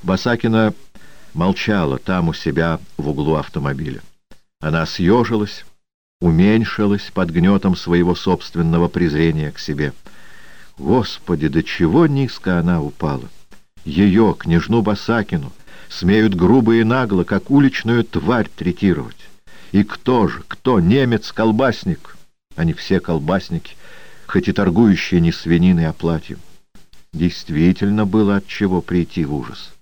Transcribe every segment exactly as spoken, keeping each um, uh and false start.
Басакина молчала там у себя в углу автомобиля. Она съежилась, уменьшилась под гнетом своего собственного презрения к себе. Господи, до чего низко она упала! Ее, княжну Басакину, смеют грубо и нагло, как уличную тварь, третировать. И кто же, кто, немец-колбасник? Они все колбасники, хоть и торгующие не свининой, а платьем. Действительно было от чего прийти в ужас.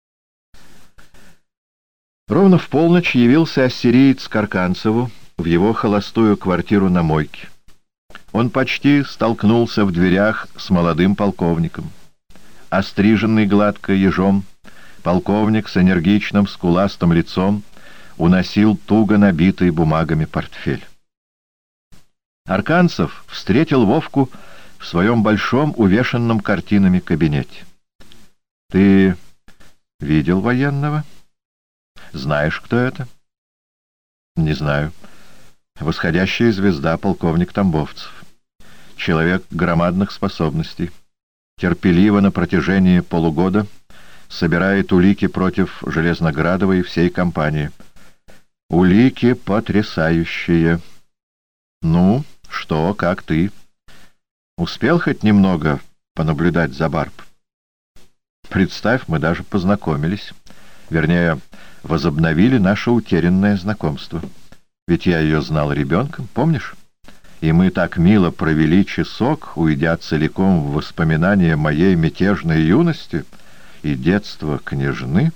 Ровно в полночь явился ассириец к Арканцеву в его холостую квартиру на Мойке. Он почти столкнулся в дверях с молодым полковником. Остриженный гладко ежом, полковник с энергичным скуластым лицом уносил туго набитый бумагами портфель. Арканцев встретил Вовку в своем большом увешанном картинами кабинете. — Ты видел военного? Знаешь, кто это? — Не знаю. Восходящая звезда, полковник Тамбовцев. Человек громадных способностей. Терпеливо на протяжении полугода собирает улики против Железноградова и всей компании. Улики потрясающие. Ну, что, как ты? Успел хоть немного понаблюдать за Барб? Представь, мы даже познакомились. Вернее, возобновили наше утерянное знакомство. Ведь я ее знал ребенком, помнишь? И мы так мило провели часок, уйдя целиком в воспоминания моей мятежной юности и детства княжны.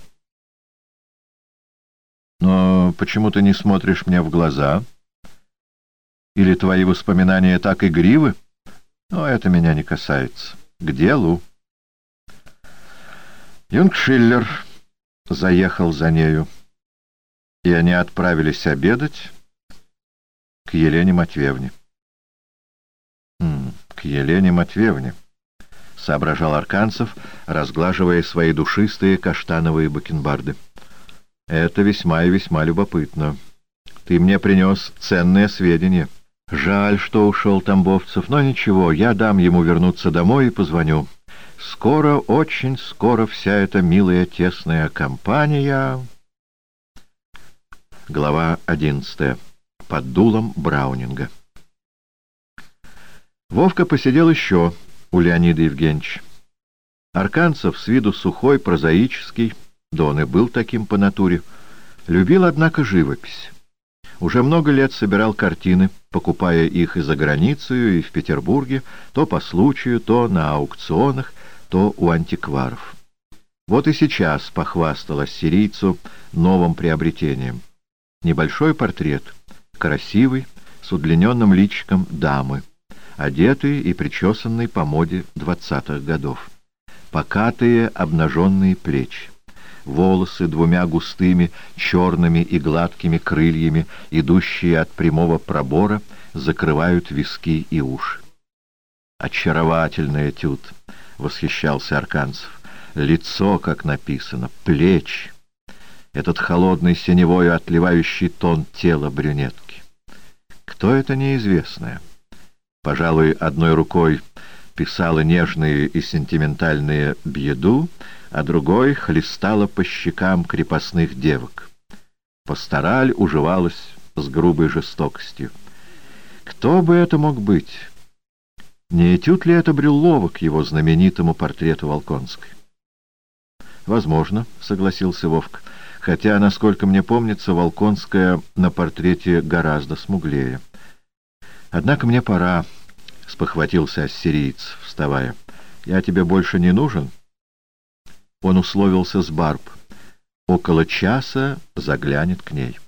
Но почему ты не смотришь мне в глаза? Или твои воспоминания так игривы? Но это меня не касается. К делу. Юнгшиллер заехал за нею, и они отправились обедать к Елене Матвеевне. «К Елене Матвеевне», — соображал Арканцев, разглаживая свои душистые каштановые бакенбарды. «Это весьма и весьма любопытно. Ты мне принес ценные сведения. Жаль, что ушел Тамбовцев, но ничего, я дам ему вернуться домой и позвоню. Скоро, очень скоро вся эта милая тесная компания...» Глава одиннадцатая. Под дулом Браунинга. Вовка посидел еще у Леонида Евгеньевича. Арканцев, с виду сухой, прозаический, да он и был таким по натуре, любил, однако, живопись. Уже много лет собирал картины, покупая их и за границей, и в Петербурге, то по случаю, то на аукционах, то у антикваров. Вот и сейчас похвастал ассирийцу новым приобретением. Небольшой портрет, красивый, с удлиненным личиком дамы, одетый и причесанный по моде двадцатых годов. Покатые обнаженные плечи. Волосы двумя густыми, черными и гладкими крыльями, идущие от прямого пробора, закрывают виски и уши. «Очаровательный этюд!» — восхищался Арканцев. «Лицо, как написано, плечи, этот холодный синевой отливающий тон тела брюнетки. Кто это неизвестная? Пожалуй, одной рукой писала нежные и сентиментальные бьеду, а другой хлестала по щекам крепостных девок. Пастораль уживалась с грубой жестокостью. Кто бы это мог быть? Не этюд ли это Брюллова к его знаменитому портрету Волконской? «Возможно», — согласился Вовка, хотя, насколько мне помнится, Волконская на портрете гораздо смуглее. «Однако мне пора», — спохватился ассириец, вставая. «Я тебе больше не нужен?» Он условился с Барб. Около часа заглянет к ней.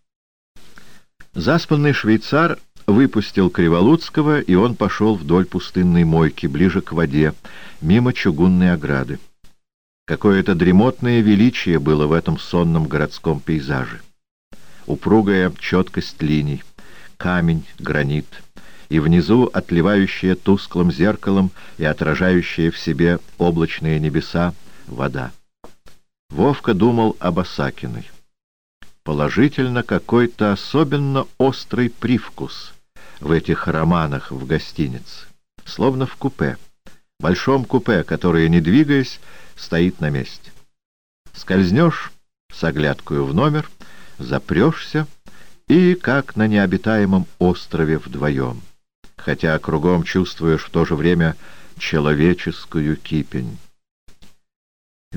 Заспанный швейцар выпустил Криволуцкого, и он пошел вдоль пустынной мойки, ближе к воде, мимо чугунной ограды. Какое-то дремотное величие было в этом сонном городском пейзаже. Упругая четкость линий, камень, гранит, и внизу отливающая тусклым зеркалом и отражающая в себе облачные небеса вода. Вовка думал об Осакиной. Положительно, какой-то особенно острый привкус в этих романах в гостинице, словно в купе, большом купе, которое, не двигаясь, стоит на месте. Скользнешь с оглядкою в номер, запрешься и, как на необитаемом острове, вдвоем, хотя кругом чувствуешь в то же время человеческую кипень.